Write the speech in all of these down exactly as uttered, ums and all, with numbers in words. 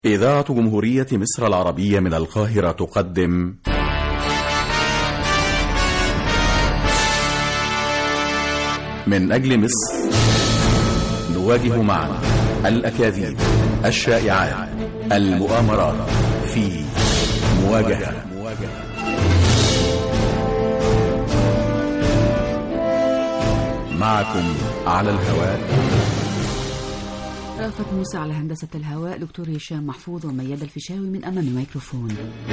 إذاعة جمهورية مصر العربية من القاهرة تقدم من أجل مصر، نواجه معا الأكاذيب، الشائعات، المؤامرات في مواجهة. معكم على الهواء رأفت موسى، على هندسة الهواء دكتور هشام محفوظ وميادة الفيشاوي من أمام الميكروفون.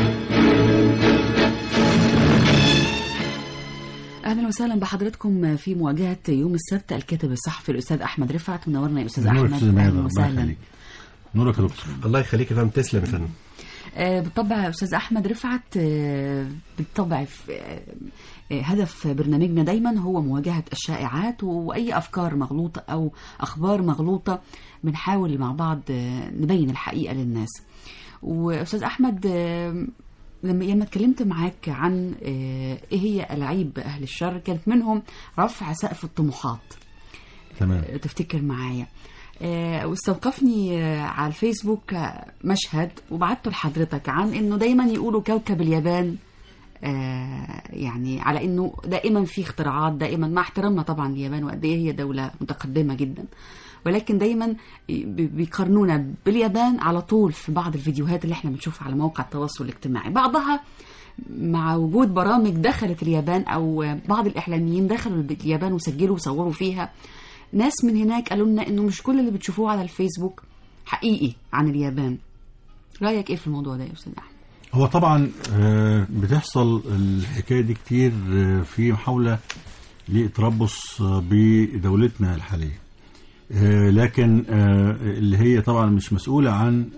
أهلا وسهلا بحضراتكم في مواجهة يوم السبت. الكاتب الصحفي الأستاذ أحمد رفعت، منورنا يا أستاذ أحمد. أهلا وسهلا. نورك يا دكتور. الله يخليك يا فندم. تسلم يا فندم. آه بالطبع يا أستاذ أحمد رفعت، آه بالطبع في آه هدف برنامجنا دايما هو مواجهة الشائعات وأي أفكار مغلوطة أو أخبار مغلوطة. بنحاول مع بعض آه نبين الحقيقة للناس. وأستاذ أحمد، آه لما لما اتكلمت معاك عن آه إيه هي ألاعيب أهل الشر، كانت منهم رفع سقف الطموحات. تمام. آه تفتكر معايا؟ آه واستوقفني آه على الفيسبوك آه مشهد وبعته لحضرتك عن انه دايما يقولوا كوكب اليابان، آه يعني على انه دائما في اختراعات، دائما مع احترامنا طبعا اليابان وقد ايه هي دولة متقدمة جدا، ولكن دايما بيقارنونا باليابان على طول في بعض الفيديوهات اللي احنا بنشوفها على مواقع التواصل الاجتماعي. بعضها مع وجود برامج دخلت اليابان او بعض الاعلاميين دخلوا اليابان وسجلوا وصوروا فيها. ناس من هناك قالوا لنا انه مش كل اللي بتشوفوه على الفيسبوك حقيقي عن اليابان. رأيك ايه في الموضوع ده يا استاذ احمد؟ هو طبعا بتحصل الحكايه دي كتير في محاوله للتربص بدولتنا الحاليه، لكن اللي هي طبعا مش مسؤوله عن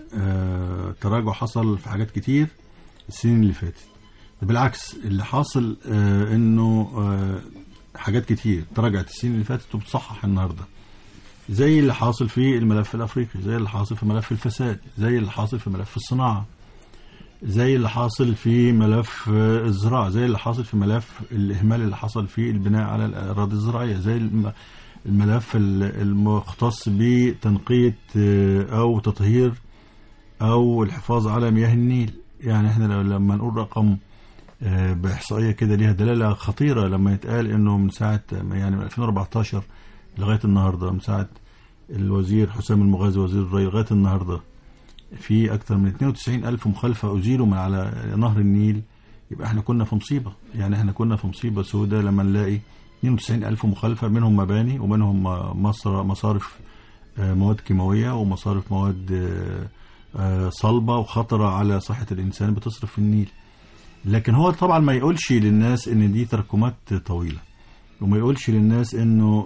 تراجع حصل في حاجات كتير السنين اللي فاتت. بالعكس، اللي حاصل انه حاجات كتير تراجعت السنين اللي فاتت وبتصحح النهارده، زي اللي حاصل في الملف الافريقي، زي اللي حاصل في ملف الفساد، زي اللي حاصل في ملف الصناعه، زي اللي حاصل في ملف الزراعه، زي اللي حاصل في ملف الاهمال اللي حصل في البناء على الاراضي الزراعيه، زي الملف المختص بتنقيه او تطهير او الحفاظ على مياه النيل. يعني احنا لما نقول رقم بإحصائية كده ليها دلالة خطيرة، لما يتقال انه من ساعة يعني من ألفين وأربعتاشر لغاية النهاردة، من ساعة الوزير حسام المغازي وزير الري لغاية النهاردة، في أكثر من اثنين وتسعين ألف مخالفة أزيلوا من على نهر النيل. يبقى احنا كنا في مصيبة، يعني احنا كنا في مصيبة سوداء لما نلاقي اثنين وتسعين ألف مخالفة، منهم مباني ومنهم مصر مصارف مواد كيماوية ومصارف مواد صلبة وخطرة على صحة الإنسان بتصرف في النيل. لكن هو طبعا ما يقولش للناس ان دي تراكمات طويلة، وما يقولش للناس انه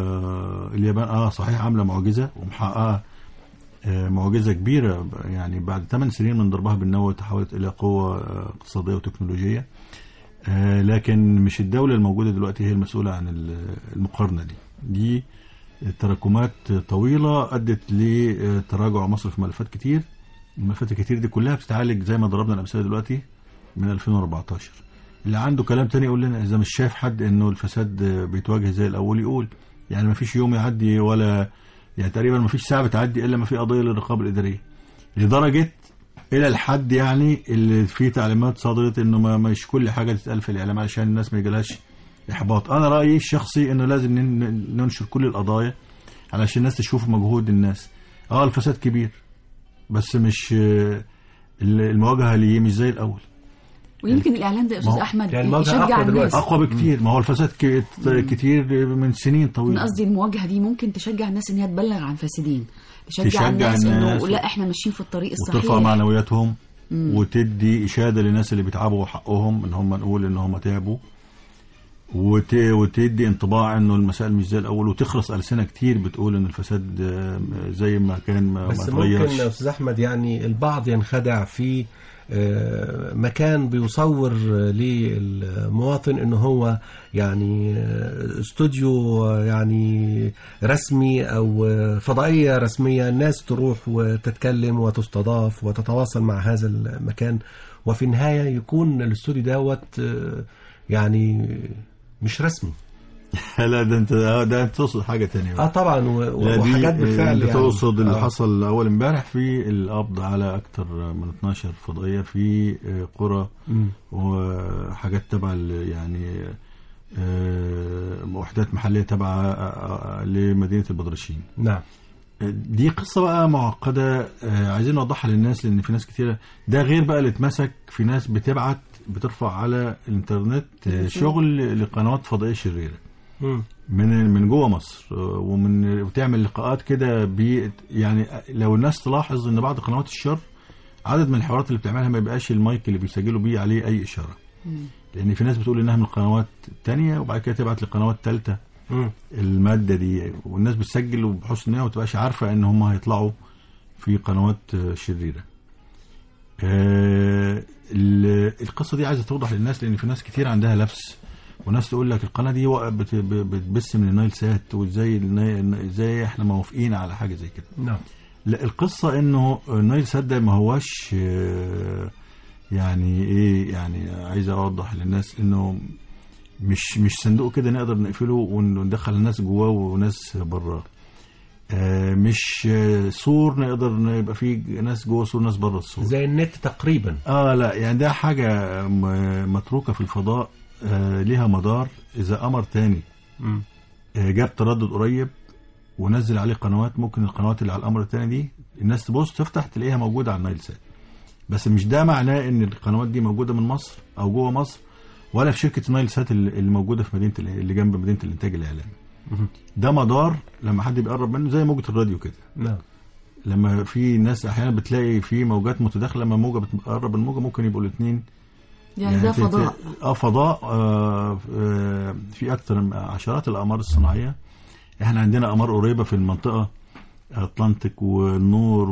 آه اليابان اه صحيح عاملة معجزة ومحققة آه معجزة كبيرة، يعني بعد ثمان سنين من ضربها بالنووي تحولت الى قوة آه اقتصادية وتكنولوجية، آه لكن مش الدولة الموجودة دلوقتي هي المسؤولة عن المقارنة دي. دي تراكمات طويلة ادت لتراجع مصر في ملفات كتير. الملفات الكتير دي كلها بتتعالج زي ما ضربنا الامثله دلوقتي من ألفين وأربعتاشر. اللي عنده كلام تاني يقول لنا، اذا مش شايف حد انه الفساد بيتواجه زي الاول يقول. يعني ما فيش يوم يعدي ولا يعني تقريبا ما فيش ساعه بتعدي الا ما في قضيه للرقابه الاداريه، لدرجه الى الحد يعني اللي في تعليمات صادرت انه ما مش كل حاجه تتقال في الاعلام عشان الناس ما يجيلهاش احباط. انا رايي الشخصي انه لازم ننشر كل القضايا علشان الناس تشوف مجهود الناس. اه الفساد كبير بس مش المواجهه ليه مش زي الاول. ويمكن الاعلام ده يا استاذ احمد يعني يشجع الناس اقوى بكتير. ما هو الفساد كتير من سنين طويله. قصدي المواجهه دي ممكن تشجع الناس ان هي تبلغ عن فاسدين، تشجع, تشجع الناس, الناس انه لا احنا ماشيين في الطريق الصحيح، وترفع معنوياتهم مم. وتدي اشاده للناس اللي بيتعبوا حقهم ان هم نقول ان هم تعبوا، وت... وتدي انطباع انه المسائل مش زي الاول، وتخلص ألسنة كتير بتقول ان الفساد زي ما كان ما بس ممكن يا استاذ احمد يعني البعض ينخدع في مكان بيصور للمواطن انه هو يعني استوديو يعني رسمي او فضائية رسمية، الناس تروح وتتكلم وتستضاف وتتواصل مع هذا المكان، وفي النهاية يكون الاستوديو دوت يعني مش رسمي. لا ده انت ده انت تقصد حاجه ثانيه. اه طبعا و... وحاجات بالفعل انت يعني. تقصد اللي آه. حصل اول امبارح في القبض على اكثر من اتناشر فضائيه في قرى وحاجات تبع يعني وحدات محليه تابعه لمدينه البدرشين. نعم. دي قصة بقى معقدة، عايزين نوضحها للناس لأن في ناس كتيرة. ده غير بقى اللي اتمسك في ناس بتبعت بترفع على الانترنت شغل لقنوات فضائية شريرة من من جوه مصر، ومن وتعمل لقاءات كده بي يعني لو الناس تلاحظ ان بعض قنوات الشر عدد من الحوارات اللي بتعملها ما يبقاش المايك اللي بيسجلوا بيه عليه اي اشارة، لان في ناس بتقول انها من القنوات التانية وبعد كده تبعت لقنوات ثالثة المادة دي، والناس بتسجل وبحسن نية وما تبقاش عارفة ان هم هيطلعوا في قنوات شريرة. آه القصة دي عايزة توضح للناس لان في ناس كتير عندها لبس، وناس تقول لك القناة دي بتبث من النايل سات وازاي ازاي احنا موافقين على حاجة زي كده. نعم. لا القصة انه النايل سات ده ما هواش يعني ايه، يعني عايز اوضح للناس انه مش مش صندوق كده نقدر نقفله وندخل الناس جواه وناس براه. آه مش سور نقدر يبقى فيه ناس جوه سور ناس بره السور زي النت تقريبا. اه لا يعني ده حاجة متروكة في الفضاء، آه ليها مدار. اذا قمر تاني آه جاب تردد قريب ونزل عليه قنوات، ممكن القنوات اللي على القمر التاني دي الناس تبص تفتح تلاقيها موجودة على النايل سات، بس مش ده معناه ان القنوات دي موجودة من مصر او جوه مصر ولا في شركة نايل سات اللي موجودة في مدينة اللي جنب مدينة الانتاج الاعلامي. ده مدار لما حد بيقرب منه زي موجة الراديو كده. نعم. لما في ناس احيانا بتلاقي في موجات متداخلة، لما موجة بتقرب الموجة ممكن يبقوا الاثنين يعني, يعني ده فضاء. اه فضاء. آه آه في اكثر من عشرات الاقمار الصناعية. احنا عندنا اقمار قريبة في المنطقة اطلنطيك والنور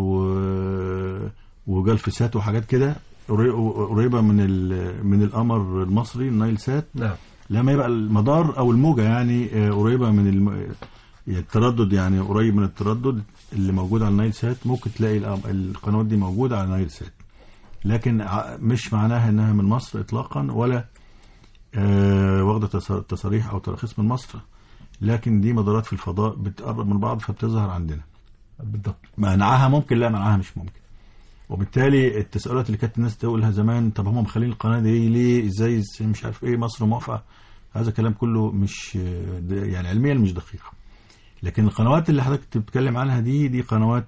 وجلف سات وحاجات كده قريبة من من القمر المصري النايل سات. نعم. لما يبقى المدار او الموجة يعني قريبة من الم... التردد يعني قريب من التردد اللي موجود على النايل سات، ممكن تلاقي القنوات دي موجودة على النايل سات، لكن مش معناها انها من مصر اطلاقا ولا آه واخدة تصاريح او تراخيص من مصر، لكن دي مدارات في الفضاء بتقرب من بعض فبتظهر عندنا. بالضبط. منعها ممكن، لا منعها مش ممكن. وبالتالي التساؤلات اللي كانت الناس تقولها زمان، طب هم مخلين القناه دي ليه، ازاي مش عارف ايه مصر موافقه، هذا كلام كله مش يعني علميا مش دقيق. لكن القنوات اللي حضرتك بتتكلم عنها دي دي قنوات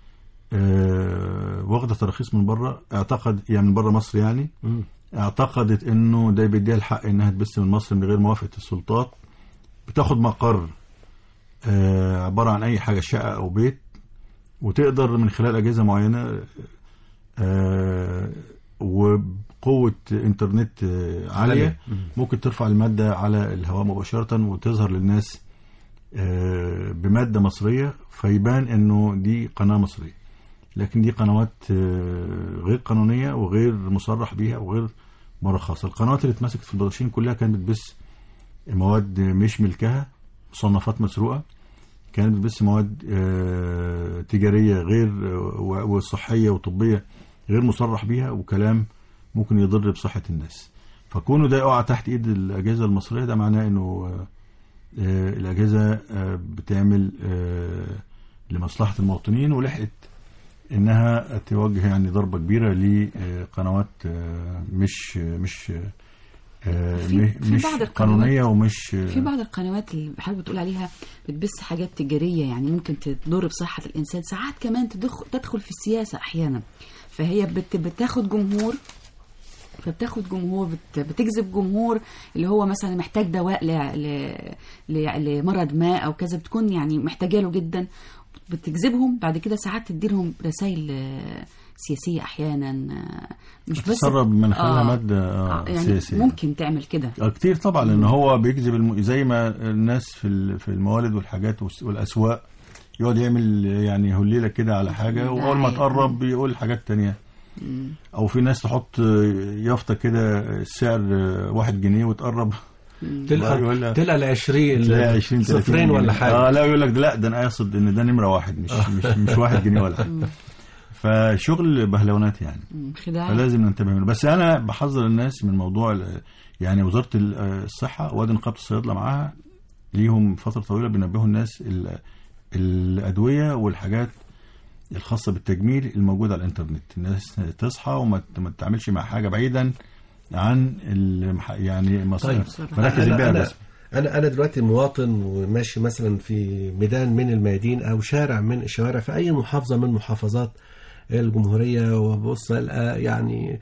آه واخده تراخيص من بره، اعتقد يعني من بره مصر يعني م. اعتقدت انه ده بيديها الحق انها تبث من مصر من غير موافقه السلطات، بتاخد مقر آه عباره عن اي حاجه شقه او بيت، وتقدر من خلال اجهزه معينه آه وبقوة انترنت آه عالية ممكن ترفع المادة على الهواء مباشرة وتظهر للناس آه بمادة مصرية، فيبان انه دي قناة مصرية. لكن دي قنوات آه غير قانونية وغير مصرح بيها وغير مرخصة. القنوات اللي اتمسكت في البدرشين كلها كانت بتبث مواد مش ملكها، مصنفات مسروقة، كانت بتبث مواد آه تجارية غير وصحية وطبية غير مصرح بيها، وكلام ممكن يضر بصحة الناس. فكونه ده يقع تحت ايد الأجهزة المصرية ده معناه انه آه الأجهزة آه بتعمل آه لمصلحة المواطنين، ولحقت انها توجه يعني ضربة كبيرة لقنوات آه مش مش آه في, في مش بعض قانونية ومش في بعض القنوات اللي حضرتك بتقول عليها بتبث حاجات تجارية يعني ممكن تضر بصحة الإنسان، ساعات كمان تدخل تدخل في السياسة أحيانا، فهي بت بتاخد جمهور فبتاخد جمهور بت بتجذب جمهور اللي هو مثلا محتاج دواء لمرض ما أو كذا، بتكون يعني محتاجة له جدا، بتجذبهم بعد كده ساعات تديرهم رسائل سياسية أحيانا، مش بس تسرب من خلالها آه مادة آه يعني سياسية. ممكن تعمل كده آه كتير طبعا، لأن هو بيجذب الم... زي ما الناس في في الموالد والحاجات والأسواق يقعد يعمل يعني هليلة كده على حاجة، وأول ما تقرب بيقول حاجات تانية. أو في ناس تحط يافطة كده السعر واحد جنيه وتقرب تلقى تلقى العشرين صفرين ولا حاجة. اه لا يقول لك لا ده أنا أقصد إن ده نمرة واحد مش مش مش واحد جنيه ولا حاجة. فشغل بهلونات يعني، فلازم ننتبه منه. بس أنا بحذر الناس من موضوع يعني وزارة الصحة وادي نقابة الصيادلة معاها ليهم فتره طويله بينبهوا الناس ال- الادويه والحاجات الخاصه بالتجميل الموجوده على الانترنت. الناس تصحى وما ما تتعاملش مع حاجه بعيدا عن المح... يعني مصاريف طيب. مراكز أنا البيع أنا الرسمي. أنا أنا دلوقتي مواطن وماشي مثلا في ميدان من الميادين أو شارع من الشوارع في أي محافظة من محافظات الجمهورية، وبص ألقى يعني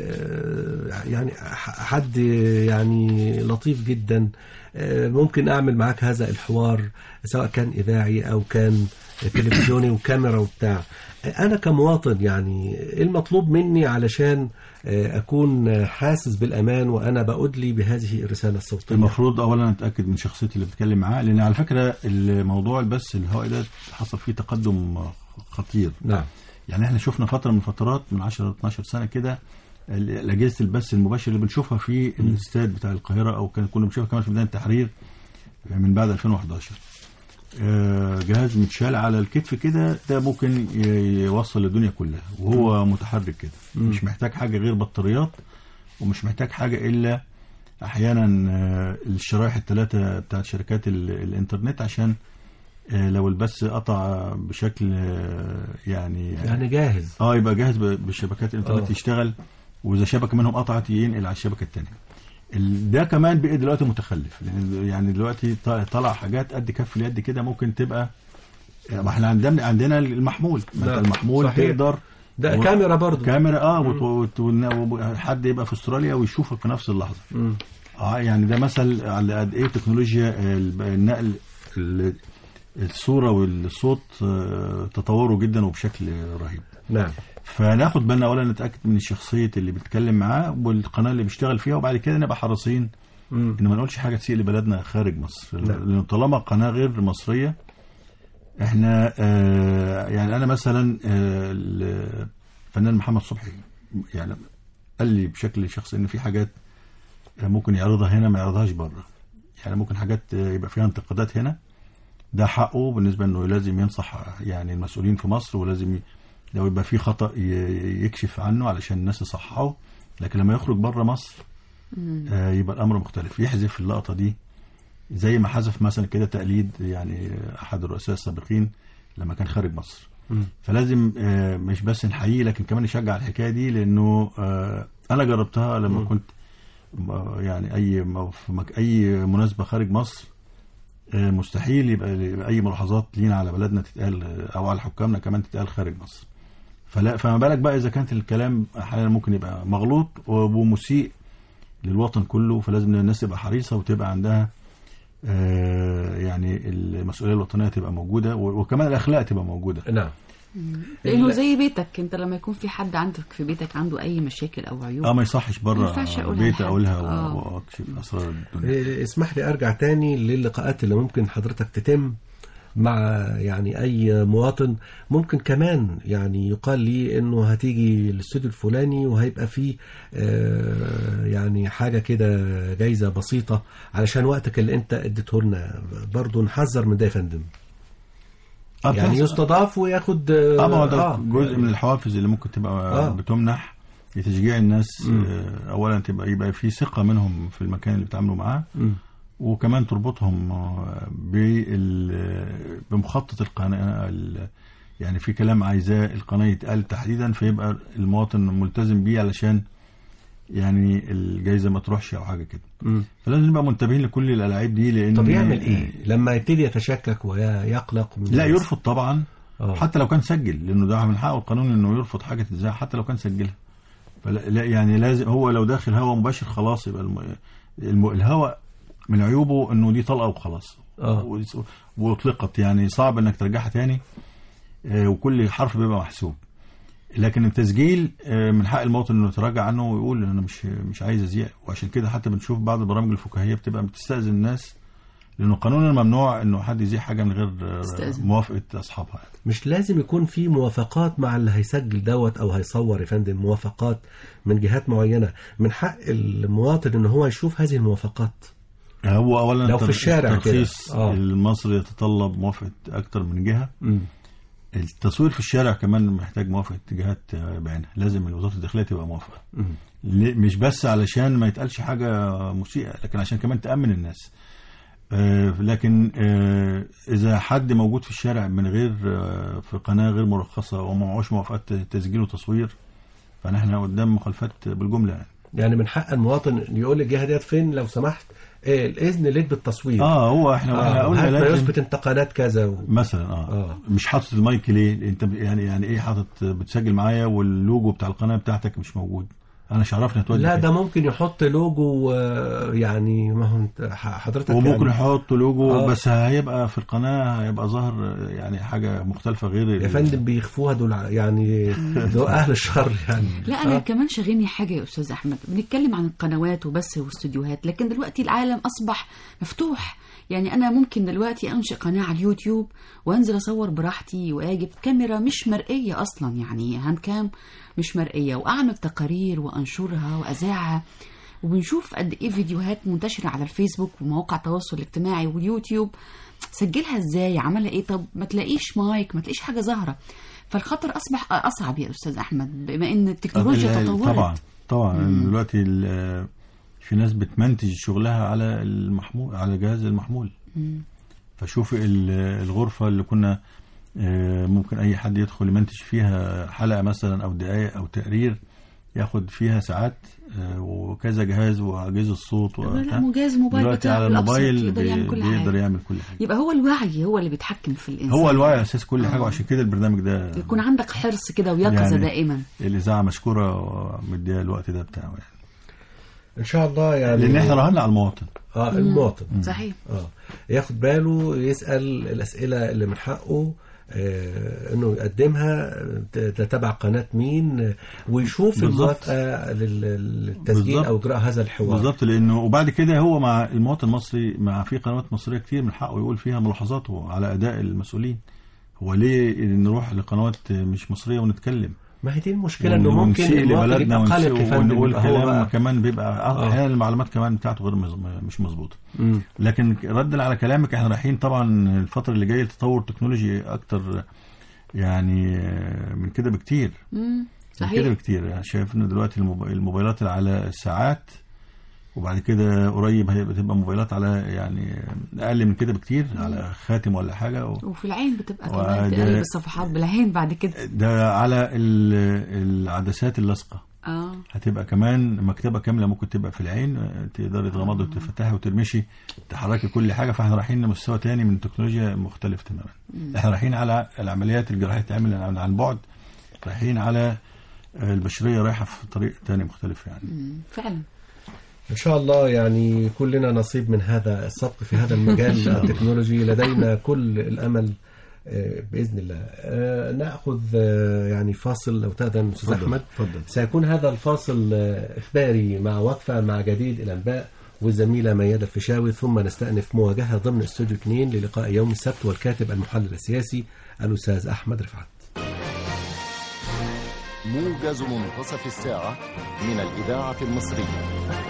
آه، يعني ح- حد يعني لطيف جدا، آه، ممكن أعمل معاك هذا الحوار سواء كان إذاعي أو كان تلفزيوني وكاميرا وبتاع. أنا كمواطن يعني إيه المطلوب مني علشان آه، أكون حاسس بالأمان وأنا بأدلي بهذه الرسالة الصوتية؟ المفروض اولا اتاكد من شخصيتي اللي بتكلم معاه، لان على فكره الموضوع البث الهوائي ده حصل فيه تقدم خطير. نعم. يعني احنا شفنا فتره من فترات من عشرة اتناشر سنه كده ال- اجهزه البث المباشر اللي بنشوفها في الاستاد بتاع القاهره، او كان كنا بنشوفها كمان في ميدان التحرير من بعد ألفين وأحد عشر. آه، جهاز متشال على الكتف كده، ده ممكن ي- يوصل للدنيا كلها وهو متحرك كده، مش محتاج حاجه غير بطاريات، ومش محتاج حاجه الا احيانا آه، الشرايح الثلاثه بتاعت شركات ال- الانترنت، عشان آه، لو البث قطع بشكل آه، يعني يعني جاهز. اه يبقى جاهز ب- بشبكات الانترنت آه. يشتغل، واذا شبكه منهم قطعت ينقل على الشبكه الثانيه. ده كمان بقى دلوقتي متخلف، لان يعني دلوقتي ط- طلع حاجات قد كف اليد كده ممكن تبقى، ما احنا عندنا عندنا المحمول، ما انت نعم. المحمول صحيح. تقدر ده و- كاميرا برضو. كاميرا اه وت- وت- وت- حد يبقى في استراليا ويشوفك في نفس اللحظه. مم. اه يعني ده مثل على قد ايه تكنولوجيا الب- النقل ال- الصوره والصوت آه، تطوروا جدا وبشكل رهيب. نعم. فناخد بالنا اولا نتاكد من الشخصيه اللي بيتكلم معاه والقناه اللي بيشتغل فيها، وبعد كده نبقى حريصين مم. ان ما نقولش حاجه تسيء لبلدنا خارج مصر. نعم. لان طالما قناه غير مصريه، احنا آه يعني انا مثلا آه الفنان محمد صبحي يعني قال لي بشكل شخصي ان في حاجات ممكن يعرضها هنا ما يعرضهاش بره. يعني ممكن حاجات يبقى فيها انتقادات هنا، ده حقه بالنسبه انه لازم ينصح يعني المسؤولين في مصر، ولازم ي- لو يبقى في خطأ ي- يكشف عنه علشان الناس يصححه. لكن لما يخرج بره مصر آه يبقى الامر مختلف، يحذف اللقطه دي زي ما حذف مثلا كده تقليد يعني احد الرؤساء السابقين لما كان خارج مصر. مم. فلازم آه مش بس نحييه لكن كمان نشجع الحكايه دي، لانه آه انا جربتها لما مم. كنت م- يعني اي م- في مك- اي مناسبه خارج مصر، آه مستحيل يبقى يبقى اي ملاحظات لينا على بلدنا تتقال آه، او على حكامنا كمان تتقال خارج مصر. فلا فما بالك بقى اذا كانت الكلام احيانا ممكن يبقى مغلوط ومسيء للوطن كله. فلازم الناس تبقى حريصه وتبقى عندها آه يعني المسؤوليه الوطنيه تبقى موجوده، و- وكمان الاخلاق تبقى موجوده. نعم. لانه ال- زي بيتك انت، لما يكون في حد عندك في بيتك عنده اي مشاكل او عيوب اه ما يصحش ما بره ينفعش أقولها بيت لحد. اقولها آه. و- واكشف اسرار الدنيا. إيه، اسمح لي ارجع تاني للقاءات اللي ممكن حضرتك تتم مع يعني اي مواطن. ممكن كمان يعني يقال لي انه هتيجي الاستوديو الفلاني وهيبقى فيه آه، يعني حاجه كده جايزه بسيطه علشان وقتك اللي انت اديته لنا. برضه نحذر من ده يا فندم. آه يعني بتحصل. يستضاف وياخد اه ما هو ده آه، جزء من الحوافز اللي ممكن تبقى آه. آه. بتمنح لتشجيع الناس. مم. آه اولا تبقى يبقى في ثقه منهم في المكان اللي بيتعاملوا معاه، مم. وكمان تربطهم آه، بال- بمخطط القناه ال- يعني في كلام عايزاه القناه يتقال تحديدا، فيبقى المواطن ملتزم بيه علشان يعني الجايزه ما تروحش او حاجه كده. مم. فلازم نبقى منتبهين لكل الالعاب دي. لان طب يعمل ايه لما يبتدي يتشكك ويقلق من لا الناس؟ يرفض طبعا. آه. حتى لو كان سجل، لانه ده من حقه القانون انه يرفض حاجه تتذاع حتى لو كان سجلها. فلا لا يعني لازم هو لو داخل هوا مباشر خلاص يبقى الم... الم... الهوا من عيوبه انه دي طلقه وخلاص. آه. و... واطلقت يعني صعب انك ترجعها تاني. آه وكل حرف بيبقى محسوب. لكن التسجيل آه من حق المواطن انه يتراجع عنه ويقول انا مش مش عايز ازيع. وعشان كده حتى بنشوف بعض البرامج الفكاهيه بتبقى بتستأذن الناس، لانه قانونا ممنوع انه حد يذيع حاجه من غير آه، استأذن. موافقه اصحابها. مش لازم يكون في موافقات مع اللي هيسجل دوت او هيصور يا فندم؟ موافقات من جهات معينه. من حق المواطن ان هو يشوف هذه الموافقات. هو اولا لو في الشارع كده. الترخيص آه. المصري يتطلب موافقه اكتر من جهه. مم. التصوير في الشارع كمان محتاج موافقه جهات بعينها، لازم وزاره الداخليه تبقى موافقه. مم. ليه؟ مش بس علشان ما يتقالش حاجه مسيئه، لكن عشان كمان تامن الناس. آه لكن آه اذا حد موجود في الشارع من غير آه في قناه غير مرخصه وما معهوش موافقات تسجيل وتصوير، فنحن قدام مخالفات بالجمله يعني. يعني من حق المواطن يقول الجهه ديت فين لو سمحت إيه الاذن ليك بالتصوير. اه هو احنا آه احنا قلنا لازم لازم يثبت انتقالات كذا و... مثلا اه, آه. مش حاطط المايك ليه؟ انت يعني يعني ايه حاطط بتسجل معايا واللوجو بتاع القناه بتاعتك مش موجود؟ انا مش عرفني هتودي لا فين. ده ممكن يحط لوجو يعني ما هو انت حضرتك وممكن يعني يحط لوجو آه. بس هيبقى في القناه هيبقى ظاهر يعني حاجه مختلفه غير يا فندم بيخفوها دول يعني دول اهل الشر يعني. لا انا آه. كمان شاغلني حاجه يا استاذ احمد، بنتكلم عن القنوات وبس واستوديوهات، لكن دلوقتي العالم اصبح مفتوح. يعني انا ممكن دلوقتي انشئ قناه على اليوتيوب وانزل اصور براحتي واجيب كاميرا مش مرئيه اصلا، يعني هاند كام مش مرئيه، واعمل تقارير وانشرها واذاعها. وبنشوف قد ايه فيديوهات منتشره على الفيسبوك ومواقع التواصل الاجتماعي واليوتيوب، سجلها ازاي، عملها ايه، طب ما تلاقيش مايك، ما تلاقيش حاجه ظاهره. فالخطر اصبح اصعب يا استاذ احمد بما ان التكنولوجيا تطورت. طبعا طبعا دلوقتي في ناس بتمنتج شغلها على المحمول، على جهاز المحمول. مم. فشوف الغرفه اللي كنا ممكن اي حد يدخل يمنتج فيها حلقه مثلا او دقائق او تقرير ياخد فيها ساعات، وكذا جهاز واجهزه الصوت لا جهاز موبايل دلوقتي على الموبايل يقدر يعمل كل حاجه. بيقدر يعمل كل حاجه. يبقى هو الوعي هو اللي بيتحكم في الانسان، هو الوعي اساس كل حاجه. وعشان كده البرنامج ده يكون عندك حرص كده ويقظه يعني دائما. الاذاعه مشكوره مديها الوقت ده بتاعه يعني ان شاء الله يعني، لان احنا راهنا على المواطن. اه المواطن مم. صحيح. اه ياخد باله يسال الاسئله اللي من حقه آه انه يقدمها تتبع قناه مين، ويشوف الموافقه للتسجيل بالزبط. او اجراء هذا الحوار بالظبط. لانه وبعد كده هو مع المواطن المصري، مع في قنوات مصريه كتير من حقه يقول فيها ملاحظاته على اداء المسؤولين. هو ليه نروح لقنوات مش مصريه ونتكلم؟ ما هي دي المشكله، انه ممكن المواطن يبقى قلق ونقول كلام كمان بيبقى احيانا المعلومات كمان بتاعته غير مش مظبوطه. لكن ردا على كلامك، احنا رايحين طبعا الفتره اللي جايه لتطور تكنولوجي اكتر يعني من كده بكتير. امم صحيح. من كده بكتير. شايف ان دلوقتي الموبايلات اللي على الساعات، وبعد كده قريب هتبقى موبايلات على يعني اقل من كده بكتير، مم. على خاتم ولا حاجه و... وفي العين بتبقى كمان تقلب الصفحات بالعين بعد كده. ده على العدسات اللاصقه. اه هتبقى كمان مكتبه كامله ممكن تبقى في العين، تقدري تغمضي وتفتحي وترمشي تحركي كل حاجه. فاحنا رايحين لمستوى تاني من التكنولوجيا مختلف تماما. مم. احنا رايحين على العمليات الجراحيه تعمل عن بعد، رايحين على البشريه رايحه في طريق تاني مختلف يعني. مم. فعلا إن شاء الله يعني كلنا نصيب من هذا السبق في هذا المجال التكنولوجي. لدينا كل الأمل بإذن الله. نأخذ يعني فاصل لو تأذن أستاذ أحمد. فضل. سيكون هذا الفاصل إخباري مع وقفة مع جديد الأنباء والزميلة ميادة الفيشاوي، ثم نستأنف مواجهة ضمن استوديو اثنين للقاء يوم السبت والكاتب المحلل السياسي الأستاذ أحمد رفعت. موجز منتصف الساعة من الإذاعة المصرية.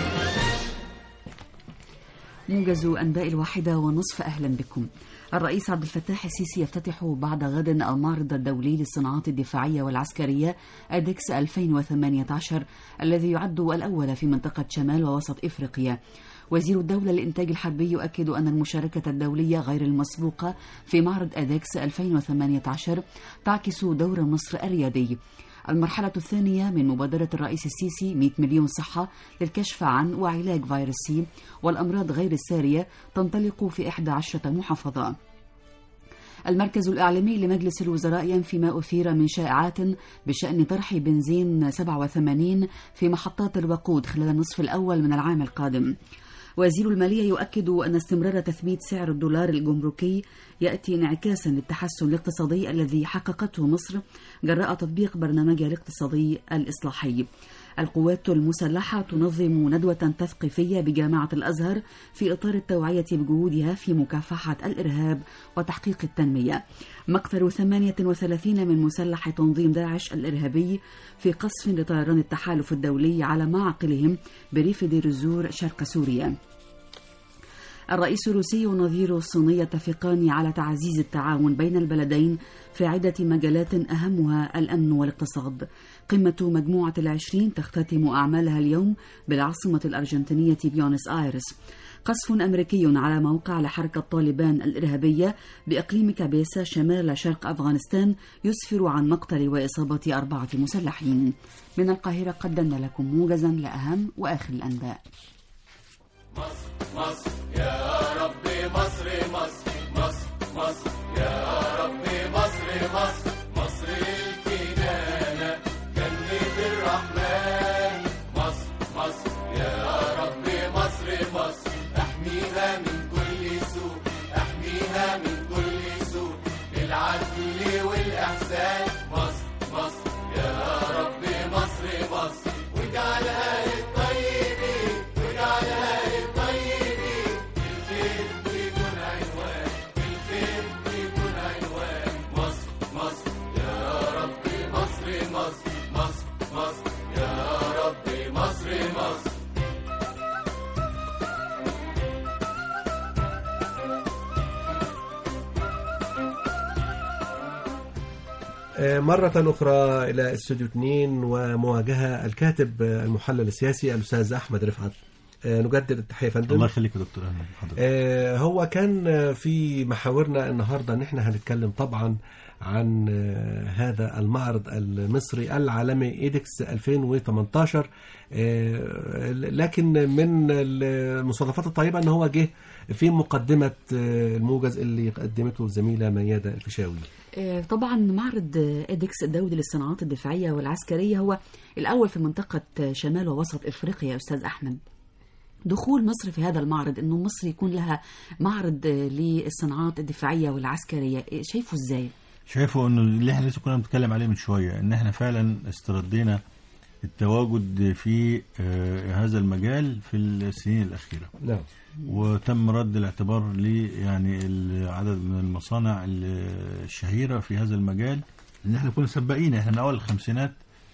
موجز أنباء الواحدة ونصف. أهلا بكم. الرئيس عبد الفتاح السيسي يفتتح بعد غد المعرض الدولي للصناعات الدفاعية والعسكرية أديكس ألفين وثمانية عشر الذي يعد الأول في منطقة شمال ووسط إفريقيا. وزير الدولة للإنتاج الحربي يؤكد أن المشاركة الدولية غير المسبوقة في معرض أديكس ألفين وثمانية عشر تعكس دور مصر الريادي. المرحلة الثانية من مبادرة الرئيس السيسي مئة مليون صحة للكشف عن وعلاج فيروس سي والأمراض غير السارية تنطلق في إحدى عشرة محافظة. المركز الإعلامي لمجلس الوزراء ينفي ما أثير من شائعات بشأن طرح بنزين سبعة وثمانين في محطات الوقود خلال النصف الأول من العام القادم. وزير المالية يؤكد أن استمرار تثبيت سعر الدولار الجمركي يأتي انعكاسا للتحسن الاقتصادي الذي حققته مصر جراء تطبيق برنامجها الاقتصادي الإصلاحي. القوات المسلحة تنظم ندوة تثقيفية بجامعة الأزهر في إطار التوعية بجهودها في مكافحة الإرهاب وتحقيق التنمية. مقتل ثمانية وثلاثين من مسلح تنظيم داعش الإرهابي في قصف لطيران التحالف الدولي على معقلهم بريف دير الزور شرق سوريا. الرئيس الروسي ونظيره الصيني يتفقان على تعزيز التعاون بين البلدين في عدة مجالات أهمها الأمن والاقتصاد. قمة مجموعة العشرين تختتم أعمالها اليوم بالعاصمة الأرجنتينية بيونس آيرس. قصف أمريكي على موقع لحركة طالبان الإرهابية بإقليم كابيسا شمال شرق أفغانستان يسفر عن مقتل وإصابة أربعة مسلحين. من القاهرة قدمنا لكم موجزا لأهم وآخر الأنباء. مصر مصر يا رب مصر مصر مصر مصر يا رب مصر مصر مصر الكنانة جنة الرحمن. مصر مصر يا رب مصر مصر احميها من كل سوء احميها من كل سوء بالعدل والإحسان. مصر مصر يا رب مصر مصر واجعلها للطيبين واجعلها مرة أخرى إلى استوديو اثنين ومواجهة الكاتب المحلل السياسي الأستاذ أحمد رفعت. نجدد التحية يا فندم. الله يخليك يا دكتور أهلا بحضرتك. هو كان في محاورنا النهاردة أن احنا هنتكلم طبعا عن هذا المعرض المصري العالمي إيدكس ألفين وثمانية عشر، لكن من المصادفات الطيبة أن هو جه في مقدمة الموجز اللي قدمته الزميلة ميادة الفيشاوي. طبعا معرض إيدكس الدولي للصناعات الدفاعية والعسكرية هو الأول في منطقة شمال ووسط إفريقيا يا أستاذ أحمد. دخول مصر في هذا المعرض، إنه مصر يكون لها معرض للصناعات الدفاعية والعسكرية، شايفه إزاي؟ شايفه إنه اللي إحنا لسه كنا بنتكلم عليه من شوية، إن إحنا فعلا استردينا التواجد في هذا المجال في السنين الأخيرة. نعم. وتم رد الاعتبار لي يعني عدد من المصانع الشهيرة في هذا المجال، إن إحنا كنا سباقين. إحنا من أول الخمسينات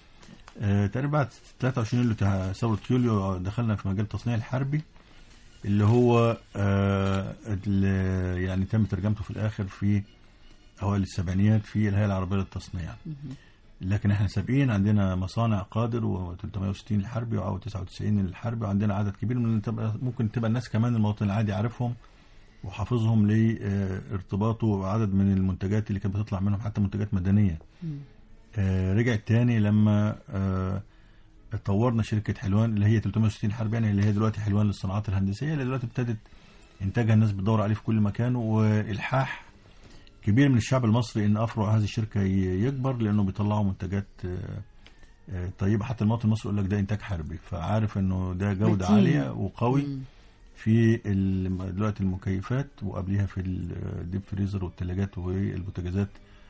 آه تقريبا بعد ثلاثة وعشرين يوليو ثورة يوليو دخلنا في مجال التصنيع الحربي اللي هو آه يعني تم ترجمته في الآخر في أوائل السبعينيات في الهيئة العربية للتصنيع. لكن احنا سابقين، عندنا مصانع قادر وثلاثمائة وستين الحربي و تسعة وتسعين الحربي، وعندنا عدد كبير من ممكن تبقى الناس كمان المواطن العادي عارفهم وحافظهم لارتباطه وعدد من المنتجات اللي كانت بتطلع منهم حتى منتجات مدنية. آه رجعت تاني لما آه طورنا شركة حلوان اللي هي ثلاثمائة وستين حربي، يعني اللي هي دلوقتي حلوان للصناعات الهندسية، اللي دلوقتي ابتدت انتاجها الناس بتدور عليه في كل مكان، والحاح كبير من الشعب المصري ان افرع هذه الشركة يكبر لانه بيطلعوا منتجات آه طيبة. حتى المواطن المصري يقول لك ده انتاج حربي، فعارف انه ده جودة عالية وقوي. مم. في دلوقتي المكيفات وقبلها في الديب فريزر والثلاجات والبوتاجازات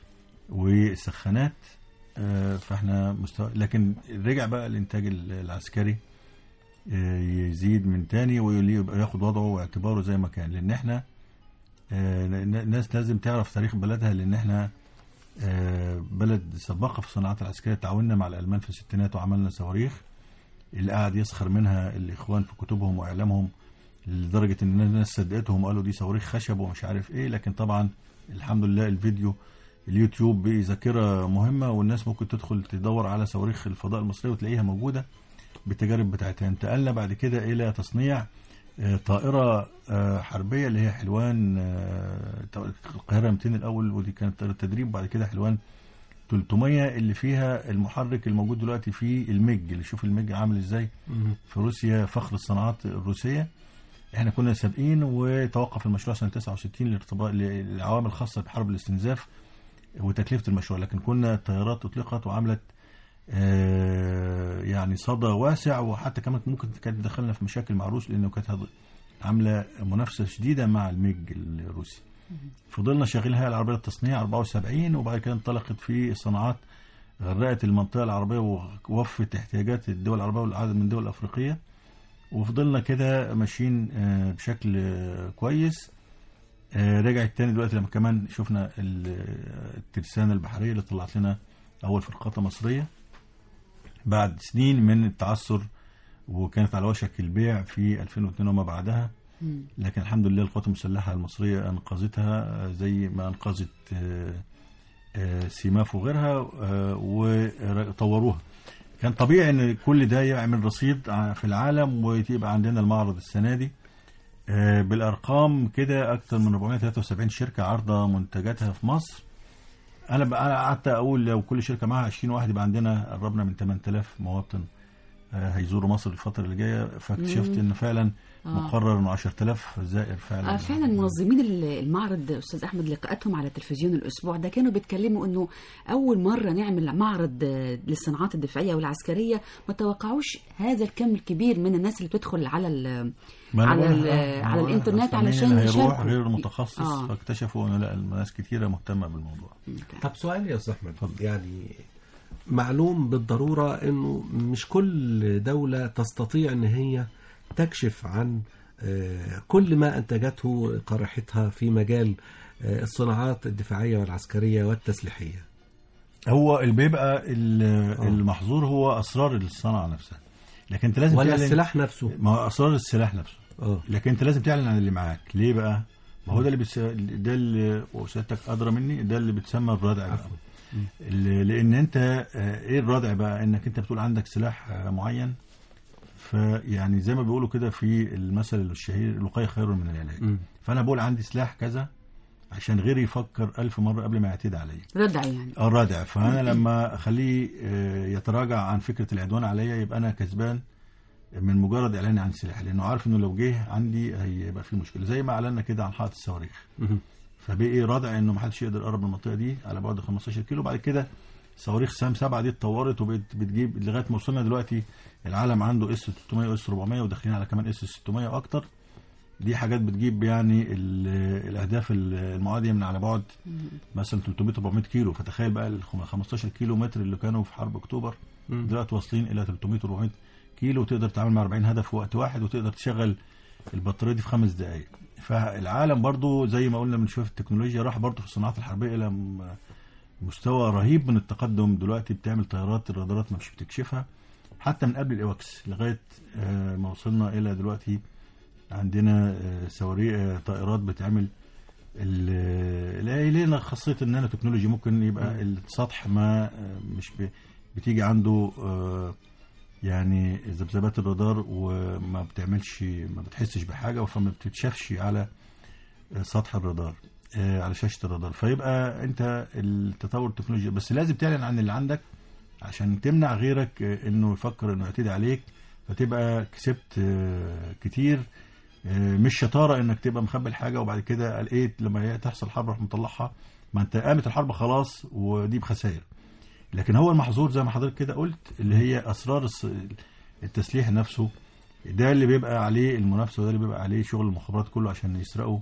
والسخانات. آه فاحنا مستوى، لكن رجع بقى الانتاج العسكري آه يزيد من تاني وياخد وضعه واعتباره زي ما كان، لان احنا آه الناس لازم تعرف تاريخ بلدها، لان احنا آه بلد سباقة في الصناعات العسكرية. تعاوننا مع الألمان في الستينات وعملنا صواريخ اللي قاعد يسخر منها الإخوان في كتبهم وإعلامهم، لدرجة ان الناس صدقتهم وقالوا دي صواريخ خشب ومش عارف ايه. لكن طبعا الحمد لله الفيديو اليوتيوب بقى ذاكرة مهمة، والناس ممكن تدخل تدور على صواريخ الفضاء المصرية وتلاقيها موجودة بالتجارب بتاعتها. انتقلنا بعد كده الى تصنيع طائرة حربية اللي هي حلوان القاهرة مئتين الاول، ودي كانت طائرة تدريب. بعد كده حلوان ثلاثمائة اللي فيها المحرك الموجود دلوقتي في الميج، اللي شوف الميج عامل ازاي في روسيا، فخر الصناعات الروسية. احنا كنا سابقين، وتوقف المشروع سنة تسعة وستين لارتباط للعوامل الخاصة بحرب الاستنزاف وتكلفة المشروع. لكن كنا الطيارات اطلقت وعملت آه يعني صدى واسع، وحتى كمان ممكن كانت دخلنا في مشاكل مع روس لانه كانت عاملة منافسة شديدة مع الميج الروسي. فضلنا شغالين الهيئة العربية للتصنيع أربعة وسبعين، وبعد كده انطلقت في الصناعات، غرقت المنطقة العربية ووفت احتياجات الدول العربية والعدد من الدول الأفريقية. وفضلنا كده ماشيين بشكل كويس. رجعت تاني دلوقتي لما كمان شفنا الترسانة البحرية اللي طلعت لنا أول فرقاطة مصرية بعد سنين من التعثر، وكانت على وشك البيع في ألفين واثنين وما بعدها. لكن الحمد لله القوات المسلحة المصرية أنقذتها زي ما أنقذت سيماف وغيرها وطوروها. كان طبيعي ان كل ده يعمل رصيد في العالم ويبقى عندنا المعرض السنة دي بالأرقام كده أكثر من أربعمائة وثلاثة وسبعين شركة عارضة منتجاتها في مصر. أنا بقى قعدت أقول لو كل شركة معها عشرين واحد يبقى عندنا قربنا من ثمانية آلاف مواطن هيزوروا مصر الفترة اللي جاية. فاكتشفت إن فعلا مقرر إنه عشرة آلاف زائر فعلا. آه فعلا منظمين المعرض أستاذ أحمد لقاءاتهم على التلفزيون الأسبوع ده كانوا بيتكلموا إنه أول مرة نعمل معرض للصناعات الدفاعية والعسكرية، ما توقعوش هذا الكم الكبير من الناس اللي بتدخل على ال على ال على الإنترنت علشان يشاركوا. غير متخصص آه. فاكتشفوا إنه لا الناس كتيرة مهتمة بالموضوع. طب سؤال يا أستاذ أحمد، يعني معلوم بالضرورة انه مش كل دولة تستطيع ان هي تكشف عن كل ما انتجته قارحتها في مجال الصناعات الدفاعية والعسكرية والتسليحية. هو اللي بيبقى المحظور هو اسرار الصناعة نفسها، لكن انت لازم ولا السلاح نفسه. ما هو اسرار السلاح نفسه أوه. لكن انت لازم تعلن عن اللي معاك. ليه بقى؟ ما هو ده اللي بس... ده اللي وسيادتك ادرى مني، ده اللي بتسمى الردع. لان انت ايه الردع بقى؟ انك انت بتقول عندك سلاح معين، فيعني زي ما بيقولوا كده في المثل الشهير الوقاية خير من العلاج. م. فانا بقول عندي سلاح كذا عشان غيري يفكر ألف مرة قبل ما يعتدي عليا. ردع يعني اه ردع. فانا لما اخليه يتراجع عن فكرة العدوان عليا يبقى انا كسبان من مجرد اعلاني عن السلاح، لانه عارف انه لو جه عندي هيبقى في مشكلة. زي ما اعلنا كده عن حائط الصواريخ، فبقي رادع انه ما حدش يقدر يقرب من المنطقه دي على بعد خمستاشر كيلو. بعد كده صواريخ سام سبعة دي اتطورت وبتجيب لغايه ما وصلنا دلوقتي العالم عنده اس ثلاثمائة واس أربعمائة وداخلين على كمان اس ستمائة واكتر. دي حاجات بتجيب يعني الاهداف المعاديه من على بعد مثلا ثلاثمائة أربعمائة كيلو. فتخيل بقى ال خمستاشر كيلو متر اللي كانوا في حرب اكتوبر دلوقتي واصلين الى ثلاثمائة أربعمائة كيلو، وتقدر تعمل مع أربعين هدف في وقت واحد، وتقدر تشغل البطاريه دي في خمس دقائق. فالعالم برضو زي ما قلنا من شويه في التكنولوجيا راح برضو في الصناعات الحربيه الى مستوى رهيب من التقدم. دلوقتي بتعمل طيارات الرادارات ما مش بتكشفها حتى من قبل الاواكس لغايه ما وصلنا الى دلوقتي عندنا صواريخ طائرات بتعمل لنا خاصيه النانو تكنولوجي. ممكن يبقى السطح ما مش بتيجي عنده يعني ذبذبات الرادار وما بتعملش ما بتحسش بحاجه، فما بتتشافش على سطح الرادار على شاشه الرادار. فيبقى انت التطور التكنولوجي بس لازم تعلن عن اللي عندك عشان تمنع غيرك انه يفكر انه يعتدي عليك، فتبقى كسبت كتير. مش شطاره انك تبقى مخبي الحاجه وبعد كده لقيت لما تحصل حرب راح مطلعها. ما انت قامت الحرب خلاص ودي بخسائر. لكن هو المحظور زي ما حضرتك كده قلت اللي هي اسرار التسليح نفسه، ده اللي بيبقى عليه المنافسه وده اللي بيبقى عليه شغل المخابرات كله عشان يسرقوا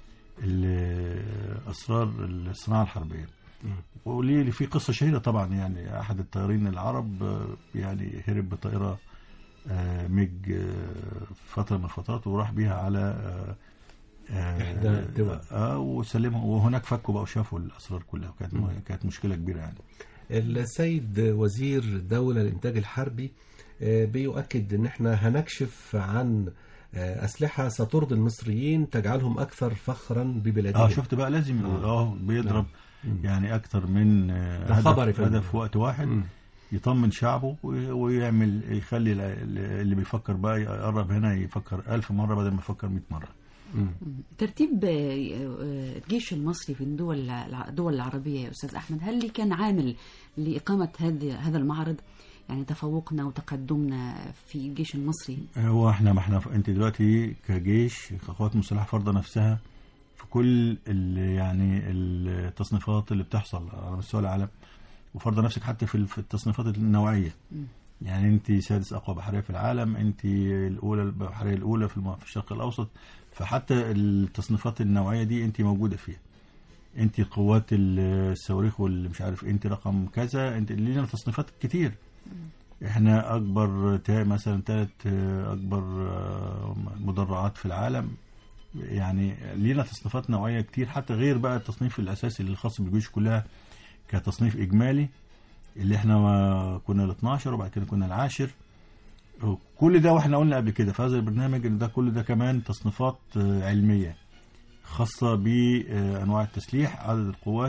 اسرار الصناعه الحربيه. وليه في قصه شهيره طبعا، يعني احد الطيارين العرب يعني هرب بطائره ميج فتره من الفترات وراح بيها على احدى الدول اه وسلمها، وهناك فكوا بقى وشافوا الاسرار كلها، وكانت كانت مشكله كبيره يعني. السيد وزير الدولة للإنتاج الحربي بيؤكد ان احنا هنكشف عن أسلحة سترضي المصريين تجعلهم أكثر فخرا ببلادهم. اه شفت بقى لازم اه بيضرب نعم. يعني أكثر من هدف, هدف في وقت واحد م. يطمن شعبه ويعمل يخلي اللي بيفكر بقى يقرب هنا يفكر ألف مرة بدل ما يفكر مئة مرة. م. ترتيب الجيش المصري في الدول الدول العربية يا أستاذ أحمد، هل اللي كان عامل لإقامة هذا المعرض يعني تفوقنا وتقدمنا في الجيش المصري؟ هو احنا ما احنا انت دلوقتي كجيش كقوات مسلحه فرضه نفسها في كل يعني التصنيفات اللي بتحصل على مستوى العالم، وفرضه نفسك حتى في التصنيفات النوعيه. م. يعني انت سادس اقوى بحريه في العالم، انت الاولى البحريه الاولى في الشرق الاوسط، فحتى التصنيفات النوعيه دي انت موجوده فيها. انت قوات الصواريخ واللي مش عارف انت رقم كذا، انت لينا تصنيفات كتير. احنا اكبر مثلا ثلاث اكبر مدرعات في العالم، يعني لينا تصنيفات نوعيه كتير حتى غير بقى التصنيف الاساسي اللي خاص بالجيوش كلها كتصنيف اجمالي اللي احنا كنا ال اثناشر وبعد كده كنا العاشر. كل ده واحنا قلنا قبل كده في هذا البرنامج ان ده كل ده كمان تصنيفات آه، علميه خاصه بانواع التسليح، عدد القوات،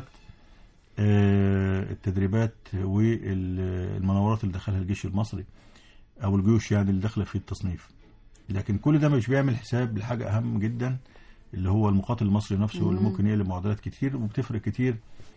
آه، التدريبات والمناورات اللي دخلها الجيش المصري او الجيوش يعني اللي داخله في التصنيف. لكن كل ده مش بيعمل حساب لحاجه اهم جدا اللي هو المقاتل المصري نفسه اللي ممكن يقلب معدلات كتير وبتفرق كتير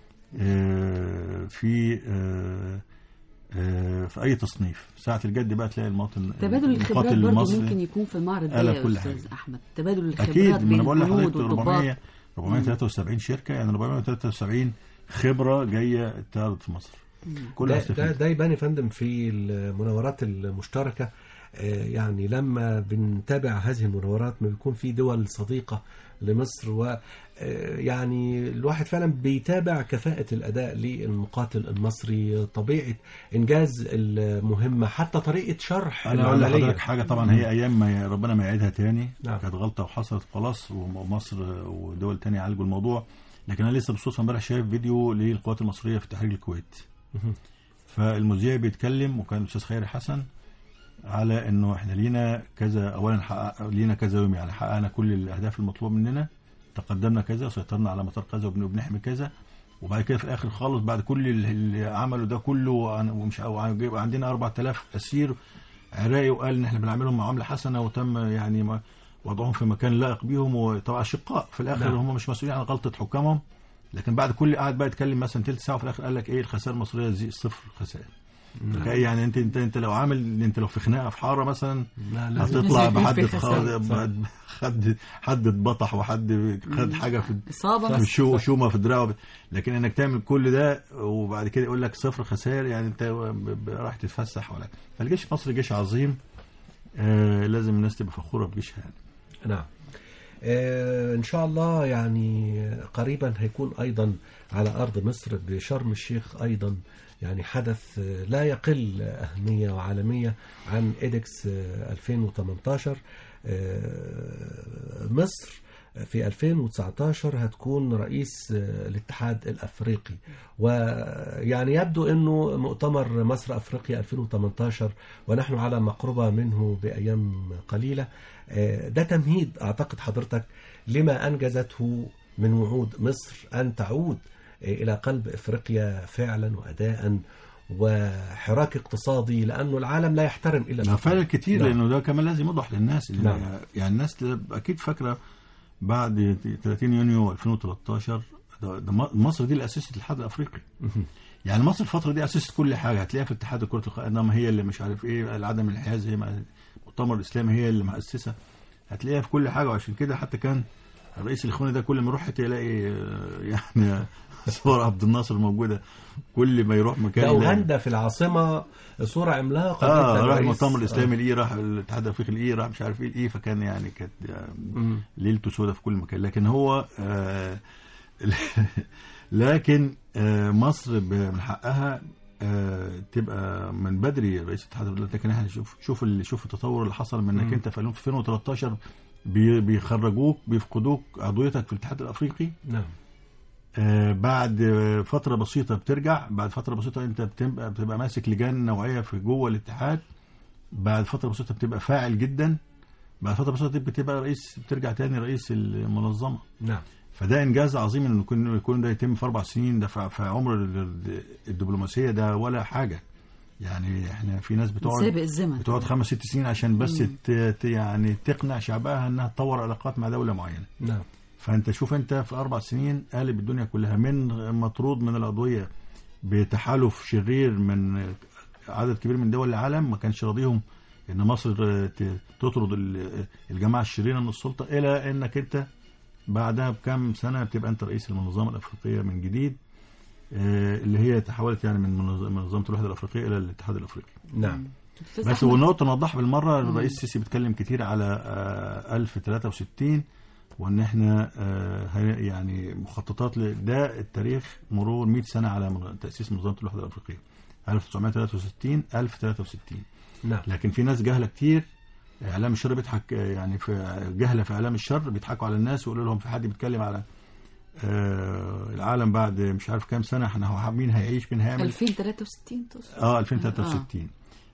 آه، في آه، آه، في اي تصنيف. ساعه الجد بقى تلاقي المواطن تبادل الخبرات برضه ممكن يكون في المعرض ده يا كل استاذ حاجة. احمد. تبادل الخبرات اكيد، ما بين انا بقول الجنود لحضرتك والضباط. أربعمية وثلاثة وسبعين شركه، يعني أربعمية وثلاثة وسبعين خبره جايه تعرض في مصر. كل ده, ده, ده يبان يا فندم في المناورات المشتركه. آه، يعني لما بنتابع هذه المناورات ما بيكون في دول صديقه لمصر، و يعني الواحد فعلا بيتابع كفاءة الأداء للمقاتل المصري، طبيعة إنجاز المهمة، حتى طريقة شرح انا اقول العملية. لحضرتك حاجه طبعا هي ايام ما ربنا ما يعيدها تاني. نعم. كانت غلطه وحصلت خلاص، ومصر ودول تانية عالجوا الموضوع. لكن انا لسه بالصدفه امبارح شايف فيديو للقوات المصريه في تحرير الكويت. فالمذيع بيتكلم وكان الاستاذ خيري حسن على انه احنا لينا كذا، اولا حقق لينا كذا يوم، يعني حققنا كل الاهداف المطلوب مننا، تقدمنا كذا، سيطرنا على مطار كذا وبنحمي كذا. وبعد كده في الاخر خالص بعد كل اللي عملوا ده كله ومش عندنا أربعة آلاف اسير عراقي، وقال ان احنا بنعملهم معامله حسنه وتم يعني وضعهم في مكان لائق بيهم، وطبعا اشقاء في الاخر. نعم. هم مش مسؤولين عن غلطه حكامهم. لكن بعد كل قاعد بقى يتكلم مثلا ثلث ساعه وفي الاخر قال لك ايه الخسائر المصريه زي صفر خسائر. نعم. يعني انت انت انت لو عامل انت لو في خناقه في حاره مثلا هتطلع بحد حد حد اتبطح وحد خد حاجه في في شو شومه في دراعه. لكن انك تعمل كل ده وبعد كده يقول لك صفر خسائر، يعني انت راح تتفسح ولا. فالجيش المصري جيش عظيم، آه لازم الناس تبقى فخوره بجيشها يعني. نعم. آه ان شاء الله يعني قريبا هيكون ايضا على ارض مصر بشرم الشيخ ايضا يعني حدث لا يقل أهمية وعالمية عن إيدكس ألفين وثمانية عشر. مصر في ألفين وتسعة عشر هتكون رئيس الاتحاد الأفريقي، ويعني يبدو أنه مؤتمر مصر أفريقيا ألفين وثمانية عشر ونحن على مقربة منه بأيام قليلة. ده تمهيد أعتقد حضرتك لما أنجزته من وعود مصر أن تعود إلى قلب إفريقيا فعلا وأداء وحراك اقتصادي، لأنه العالم لا يحترم إلا لا فعلا كتير. نعم. لأنه ده كمان لازم يوضح للناس. نعم. يعني الناس أكيد فاكرة بعد ثلاثين يونيو ألفين وثلاثة عشر ده ده مصر دي اللي أسست الاتحاد الأفريقي. يعني مصر الفترة دي أسست كل حاجة. هتلاقيها في اتحاد كرة القدم هي اللي مش عارف إيه، العدم الانحياز هي المؤتمر الإسلامي هي اللي مؤسسة. هتلاقيها في كل حاجة، وعشان كده حتى كان الرئيس الإخواني ده كل ما يروح تلاقي يعني صور عبد الناصر موجودة كل ما يروح مكان. لو هندى في العاصمة صورة عملاقة. اه راح المؤتمر الإسلامي الإيه، راح الاتحاد الأفريقي الإيه، راح مش عارف إيه الإيه. فكان يعني كانت يعني ليلته سودة في كل مكان. لكن هو آه لكن آه مصر من حقها آه تبقى من بدري رئيس الاتحاد الأفريقي. لكن احنا شوف شوف اللي شوف التطور اللي حصل منك انت في ألفين وثلاثة عشر بيخرجوك بيفقدوك عضويتك في الاتحاد الأفريقي. نعم. آه بعد فترة بسيطة بترجع، بعد فترة بسيطة انت بتبقى, بتبقى ماسك لجان نوعية في جوه الاتحاد، بعد فترة بسيطة بتبقى فاعل جدا، بعد فترة بسيطة بتبقى رئيس، بترجع تاني رئيس المنظمة. نعم. فده إنجاز عظيم إنه يكون يكون ده يتم في أربع سنين. ده في عمر الدبلوماسية ده ولا حاجة. يعني احنا في ناس بتقعد بتقعد خمس ست سنين عشان بس ت يعني تقنع شعبها انها تطور علاقات مع دولة معينة. نعم. فانت شوف انت في اربع سنين قالب الدنيا كلها، من مطرود من العضوية بتحالف شرير من عدد كبير من دول العالم ما كانش راضيهم ان مصر تطرد الجماعة الشريرة من السلطة، الى انك انت بعدها بكام سنة بتبقى انت رئيس المنظمة الافريقية من جديد، اللي هي تحولت يعني من منظمة الوحدة الافريقية الى الاتحاد الافريقي. نعم. بس ونقطة نوضح بالمرة، الرئيس السيسي بيتكلم كتير على ألف وثلاثة وستين، وان احنا يعني مخططات ده التاريخ مرور مئة سنة على تأسيس منظمة الوحدة الافريقية ألف وتسعمائة وثلاثة وستين ألف وثلاثة وستين. نعم. لكن في ناس جهلة كتير، اعلام الشر بيضحك، يعني في جهلة في اعلام الشر بيضحكوا على الناس ويقولوا لهم في حد بيتكلم على آه العالم بعد مش عارف كام سنة، احنا مين هيعيش مين هيعمل. ألفين وثلاثة وستين توصل. اه ألفين وثلاثة وستين.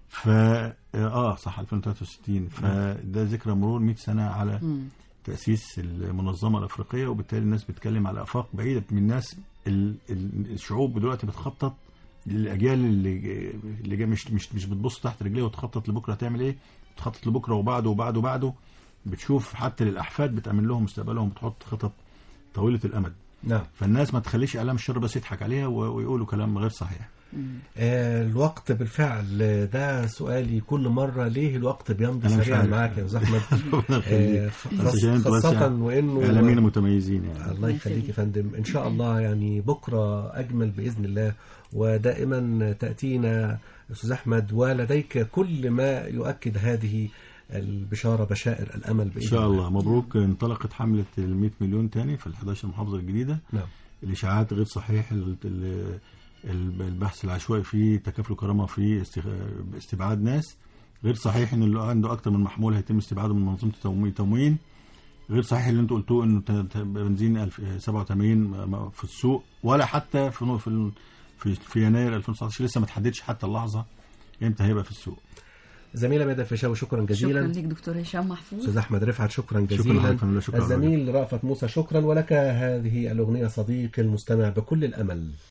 ف اه صح ألفين وثلاثة وستين، فده ذكرى مرور مئة سنة على مم. تأسيس المنظمة الأفريقية، وبالتالي الناس بتتكلم على آفاق بعيدة من الناس. ال- ال- الشعوب دلوقتي بتخطط للأجيال اللي اللي جايه، مش مش مش بتبص تحت رجليها وتخطط لبكرة تعمل إيه، بتخطط لبكرة وبعده وبعده وبعده. بتشوف حتى للأحفاد بتأمن لهم مستقبلهم، بتحط خطط طويلة الأمد. نعم. فالناس ما تخليش إعلام الشر بس يضحك عليها و- ويقولوا كلام غير صحيح. آه الوقت بالفعل، آه، ده سؤالي كل مرة، ليه الوقت بيمضي أنا مش سريعا عارف. معاك يا أستاذ أحمد؟ ربنا آه، يخليك. خاص- بس عشان أنتوا بس خاصة يعني وإنه إعلاميين متميزين يعني. الله يخليك يا فندم. إن شاء الله يعني بكرة أجمل بإذن الله، ودائما تأتينا أستاذ أحمد ولديك كل ما يؤكد هذه البشارة، بشائر الأمل بإذن إن شاء الله. مبروك. انطلقت حملة ال مئة مليون تاني في ال إحدى عشرة محافظة الجديدة. نعم. الإشاعات غير صحيح، ال- ال- ال- البحث العشوائي فيه تكافل كرامة، فيه استخ- استبعاد ناس. غير صحيح إن اللي عنده أكتر من محمول هيتم استبعاده من منظومة التموين تموين. غير صحيح اللي أنتوا قلتوه إنه ت- ت- بنزين ألف- سبعة وثمانين م- في السوق، ولا حتى في نو- في ال- في, في يناير ألفين وتسعة عشر لسه ما تحددش حتى اللحظة إمتى هيبقى في السوق. زميلة ميادة الفيشاوي شكرا جزيلا. شكرا لك دكتور هشام محفوظ. أستاذ أحمد رفعت شكرا شكرا جزيلا. لكم. شكرا. الزميل رأفت موسى شكرا، ولك هذه الأغنية صديقي المستمع بكل الأمل.